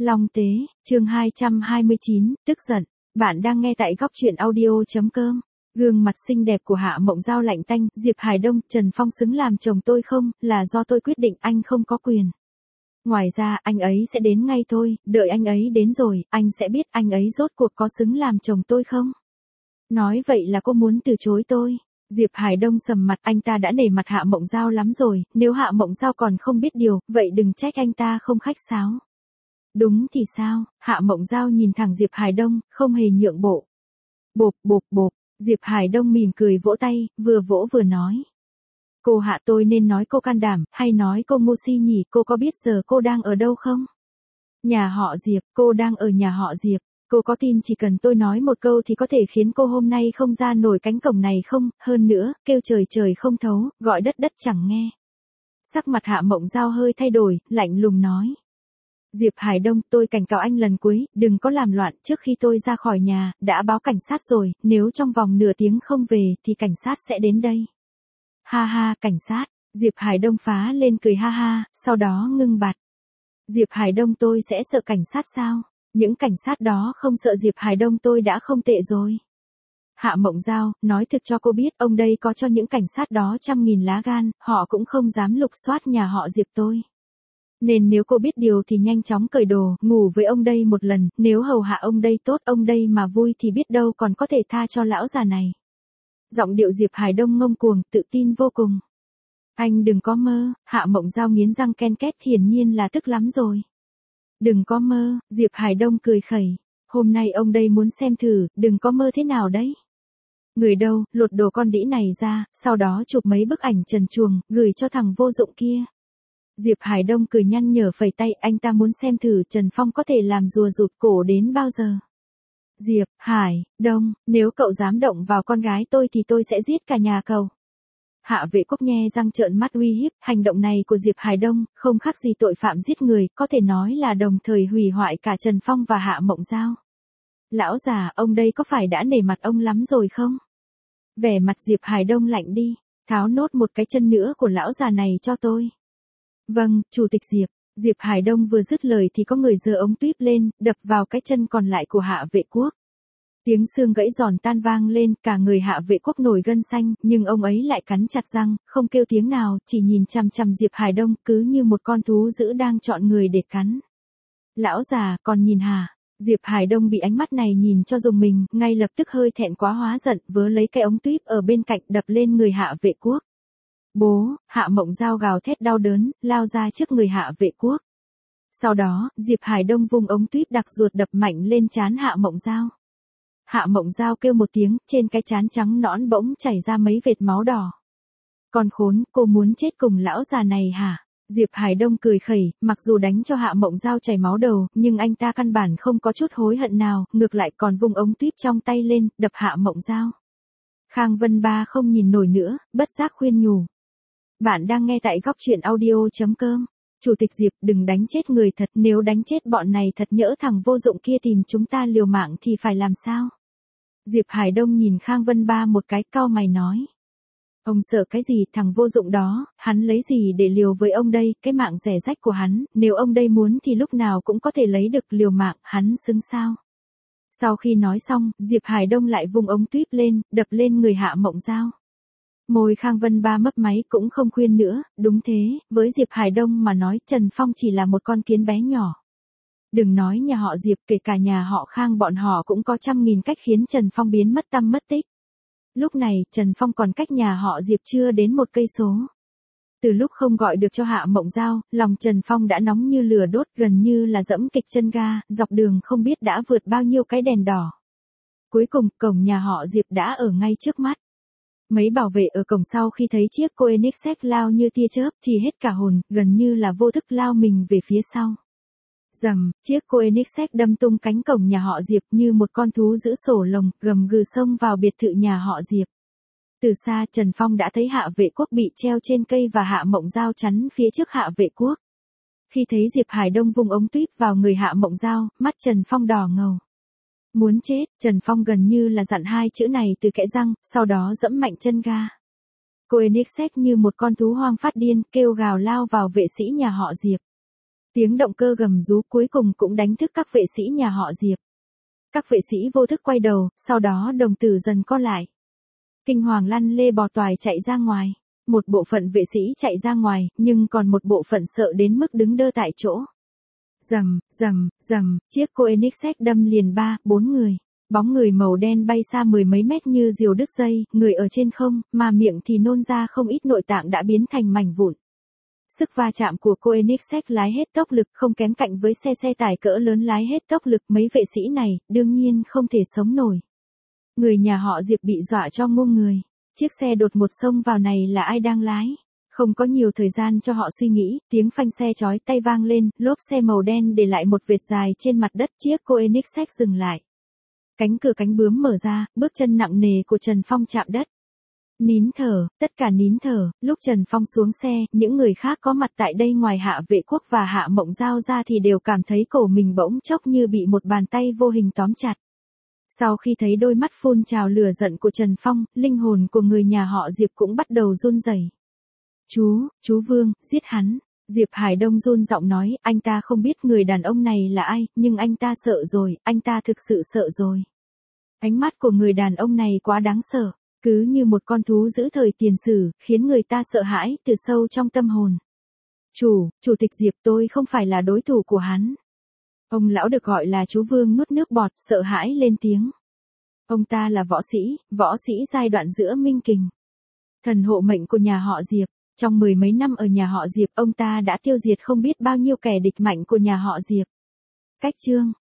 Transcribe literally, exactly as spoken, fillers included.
Long Tế, chương hai trăm hai mươi chín, tức giận. Bạn đang nghe tại góc truyện audio.com. Gương mặt xinh đẹp của Hạ Mộng Giao lạnh tanh, Diệp Hải Đông, Trần Phong xứng làm chồng tôi không, là do tôi quyết định, anh không có quyền. Ngoài ra, anh ấy sẽ đến ngay thôi, đợi anh ấy đến rồi, anh sẽ biết anh ấy rốt cuộc có xứng làm chồng tôi không. Nói vậy là cô muốn từ chối tôi. Diệp Hải Đông sầm mặt, anh ta đã nể mặt Hạ Mộng Giao lắm rồi, nếu Hạ Mộng Giao còn không biết điều, vậy đừng trách anh ta không khách sáo. Đúng thì sao? Hạ Mộng Giao nhìn thẳng Diệp Hải Đông, không hề nhượng bộ. Bộp bộp bộp, Diệp Hải Đông mỉm cười vỗ tay, vừa vỗ vừa nói. Cô Hạ, tôi nên nói cô can đảm, hay nói cô ngu si nhỉ? Cô có biết giờ cô đang ở đâu không? Nhà họ Diệp, cô đang ở nhà họ Diệp. Cô có tin chỉ cần tôi nói một câu thì có thể khiến cô hôm nay không ra nổi cánh cổng này không? Hơn nữa, kêu trời trời không thấu, gọi đất đất chẳng nghe. Sắc mặt Hạ Mộng Giao hơi thay đổi, lạnh lùng nói. Diệp Hải Đông, tôi cảnh cáo anh lần cuối, đừng có làm loạn. Trước khi tôi ra khỏi nhà, đã báo cảnh sát rồi, nếu trong vòng nửa tiếng không về, thì cảnh sát sẽ đến đây. Ha ha, cảnh sát. Diệp Hải Đông phá lên cười ha ha, sau đó ngưng bặt. Diệp Hải Đông, tôi sẽ sợ cảnh sát sao? Những cảnh sát đó không sợ Diệp Hải Đông tôi đã không tệ rồi. Hạ Mộng Giao, nói thực cho cô biết, ông đây có cho những cảnh sát đó trăm nghìn lá gan, họ cũng không dám lục soát nhà họ Diệp tôi. Nên nếu cô biết điều thì nhanh chóng cởi đồ, ngủ với ông đây một lần, nếu hầu hạ ông đây tốt, ông đây mà vui thì biết đâu còn có thể tha cho lão già này. Giọng điệu Diệp Hải Đông ngông cuồng, tự tin vô cùng. Anh đừng có mơ. Hạ Mộng Giao nghiến răng ken két, hiển nhiên là tức lắm rồi. Đừng có mơ. Diệp Hải Đông cười khẩy. Hôm nay ông đây muốn xem thử, đừng có mơ thế nào đấy. Người đâu, lột đồ con đĩ này ra, sau đó chụp mấy bức ảnh trần truồng, gửi cho thằng vô dụng kia. Diệp Hải Đông cười nhăn nhở phẩy tay, anh ta muốn xem thử Trần Phong có thể làm rùa rụt cổ đến bao giờ. Diệp Hải Đông, nếu cậu dám động vào con gái tôi thì tôi sẽ giết cả nhà cậu. Hạ Vệ Quốc nhe răng trợn mắt uy hiếp, hành động này của Diệp Hải Đông không khác gì tội phạm giết người, có thể nói là đồng thời hủy hoại cả Trần Phong và Hạ Mộng Giao. Lão già, ông đây có phải đã nể mặt ông lắm rồi không? Vẻ mặt Diệp Hải Đông lạnh đi, tháo nốt một cái chân nữa của lão già này cho tôi. Vâng, Chủ tịch Diệp. Diệp Hải Đông vừa dứt lời thì có người giơ ống tuýp lên, đập vào cái chân còn lại của Hạ Vệ Quốc. Tiếng xương gãy giòn tan vang lên, cả người Hạ Vệ Quốc nổi gân xanh, nhưng ông ấy lại cắn chặt răng, không kêu tiếng nào, chỉ nhìn chằm chằm Diệp Hải Đông, cứ như một con thú dữ đang chọn người để cắn. Lão già, còn nhìn hả? Diệp Hải Đông bị ánh mắt này nhìn cho rùng mình, ngay lập tức hơi thẹn quá hóa giận, vớ lấy cái ống tuýp ở bên cạnh đập lên người Hạ Vệ Quốc. Bố. Hạ Mộng Giao gào thét đau đớn, lao ra trước người Hạ Vệ Quốc. Sau đó, Diệp Hải Đông vung ống tuýp đặc ruột đập mạnh lên trán Hạ Mộng Giao. Hạ Mộng Giao kêu một tiếng, trên cái trán trắng nõn bỗng chảy ra mấy vệt máu đỏ. Con khốn, cô muốn chết cùng lão già này hả? Diệp Hải Đông cười khẩy, mặc dù đánh cho Hạ Mộng Giao chảy máu đầu, nhưng anh ta căn bản không có chút hối hận nào, ngược lại còn vung ống tuýp trong tay lên, đập Hạ Mộng Giao. Khang Vân Ba không nhìn nổi nữa, bất giác khuyên nhủ. Bạn đang nghe tại góc truyện audio.com. Chủ tịch Diệp, đừng đánh chết người thật, nếu đánh chết bọn này thật nhỡ thằng vô dụng kia tìm chúng ta liều mạng thì phải làm sao? Diệp Hải Đông nhìn Khang Vân Ba một cái, cau mày nói. Ông sợ cái gì, thằng vô dụng đó, hắn lấy gì để liều với ông đây, cái mạng rẻ rách của hắn, nếu ông đây muốn thì lúc nào cũng có thể lấy được, liều mạng, hắn xứng sao? Sau khi nói xong, Diệp Hải Đông lại vung ống tuýp lên, đập lên người Hạ Mộng Giao. Môi Khang Vân Ba mấp máy cũng không khuyên nữa, đúng thế, với Diệp Hải Đông mà nói Trần Phong chỉ là một con kiến bé nhỏ. Đừng nói nhà họ Diệp, kể cả nhà họ Khang bọn họ cũng có trăm nghìn cách khiến Trần Phong biến mất tăm mất tích. Lúc này, Trần Phong còn cách nhà họ Diệp chưa đến một cây số. Từ lúc không gọi được cho Hạ Mộng Giao, lòng Trần Phong đã nóng như lửa đốt, gần như là dẫm kịch chân ga, dọc đường không biết đã vượt bao nhiêu cái đèn đỏ. Cuối cùng, cổng nhà họ Diệp đã ở ngay trước mắt. Mấy bảo vệ ở cổng sau khi thấy chiếc Koenigsegg lao như tia chớp thì hết cả hồn, gần như là vô thức lao mình về phía sau. Rầm, chiếc Koenigsegg đâm tung cánh cổng nhà họ Diệp như một con thú giữ sổ lồng, gầm gừ xông vào biệt thự nhà họ Diệp. Từ xa Trần Phong đã thấy Hạ Vệ Quốc bị treo trên cây và Hạ Mộng Giao chắn phía trước Hạ Vệ Quốc. Khi thấy Diệp Hải Đông vung ống tuýp vào người Hạ Mộng Giao, mắt Trần Phong đỏ ngầu. Muốn chết, Trần Phong gần như là dặn hai chữ này từ kẽ răng, sau đó giẫm mạnh chân ga. Koenigsegg như một con thú hoang phát điên, kêu gào lao vào vệ sĩ nhà họ Diệp. Tiếng động cơ gầm rú cuối cùng cũng đánh thức các vệ sĩ nhà họ Diệp. Các vệ sĩ vô thức quay đầu, sau đó đồng tử dần co lại. Kinh hoàng lăn lê bò toài chạy ra ngoài. Một bộ phận vệ sĩ chạy ra ngoài, nhưng còn một bộ phận sợ đến mức đứng đơ tại chỗ. Rầm, rầm, rầm, chiếc Koenigsegg đâm liền ba, bốn người. Bóng người màu đen bay xa mười mấy mét như diều đứt dây, người ở trên không, mà miệng thì nôn ra không ít nội tạng đã biến thành mảnh vụn. Sức va chạm của Koenigsegg lái hết tốc lực không kém cạnh với xe xe tải cỡ lớn lái hết tốc lực, mấy vệ sĩ này, đương nhiên không thể sống nổi. Người nhà họ Diệp bị dọa cho ngu người. Chiếc xe đột ngột xông vào này là ai đang lái? Không có nhiều thời gian cho họ suy nghĩ, tiếng phanh xe chói tai vang lên, lốp xe màu đen để lại một vệt dài trên mặt đất, chiếc Koenigsegg dừng lại. Cánh cửa cánh bướm mở ra, bước chân nặng nề của Trần Phong chạm đất. Nín thở, tất cả nín thở, lúc Trần Phong xuống xe, những người khác có mặt tại đây ngoài Hạ Vệ Quốc và Hạ Mộng Giao ra thì đều cảm thấy cổ mình bỗng chốc như bị một bàn tay vô hình tóm chặt. Sau khi thấy đôi mắt phun trào lửa giận của Trần Phong, linh hồn của người nhà họ Diệp cũng bắt đầu run rẩy. Chú, chú Vương, giết hắn. Diệp Hải Đông run giọng nói, anh ta không biết người đàn ông này là ai, nhưng anh ta sợ rồi, anh ta thực sự sợ rồi. Ánh mắt của người đàn ông này quá đáng sợ, cứ như một con thú giữ thời tiền sử, khiến người ta sợ hãi từ sâu trong tâm hồn. Chủ, Chủ tịch Diệp, tôi không phải là đối thủ của hắn. Ông lão được gọi là chú Vương nuốt nước bọt, sợ hãi lên tiếng. Ông ta là võ sĩ, võ sĩ giai đoạn giữa minh kình. Thần hộ mệnh của nhà họ Diệp. Trong mười mấy năm ở nhà họ Diệp, ông ta đã tiêu diệt không biết bao nhiêu kẻ địch mạnh của nhà họ Diệp. Cách chương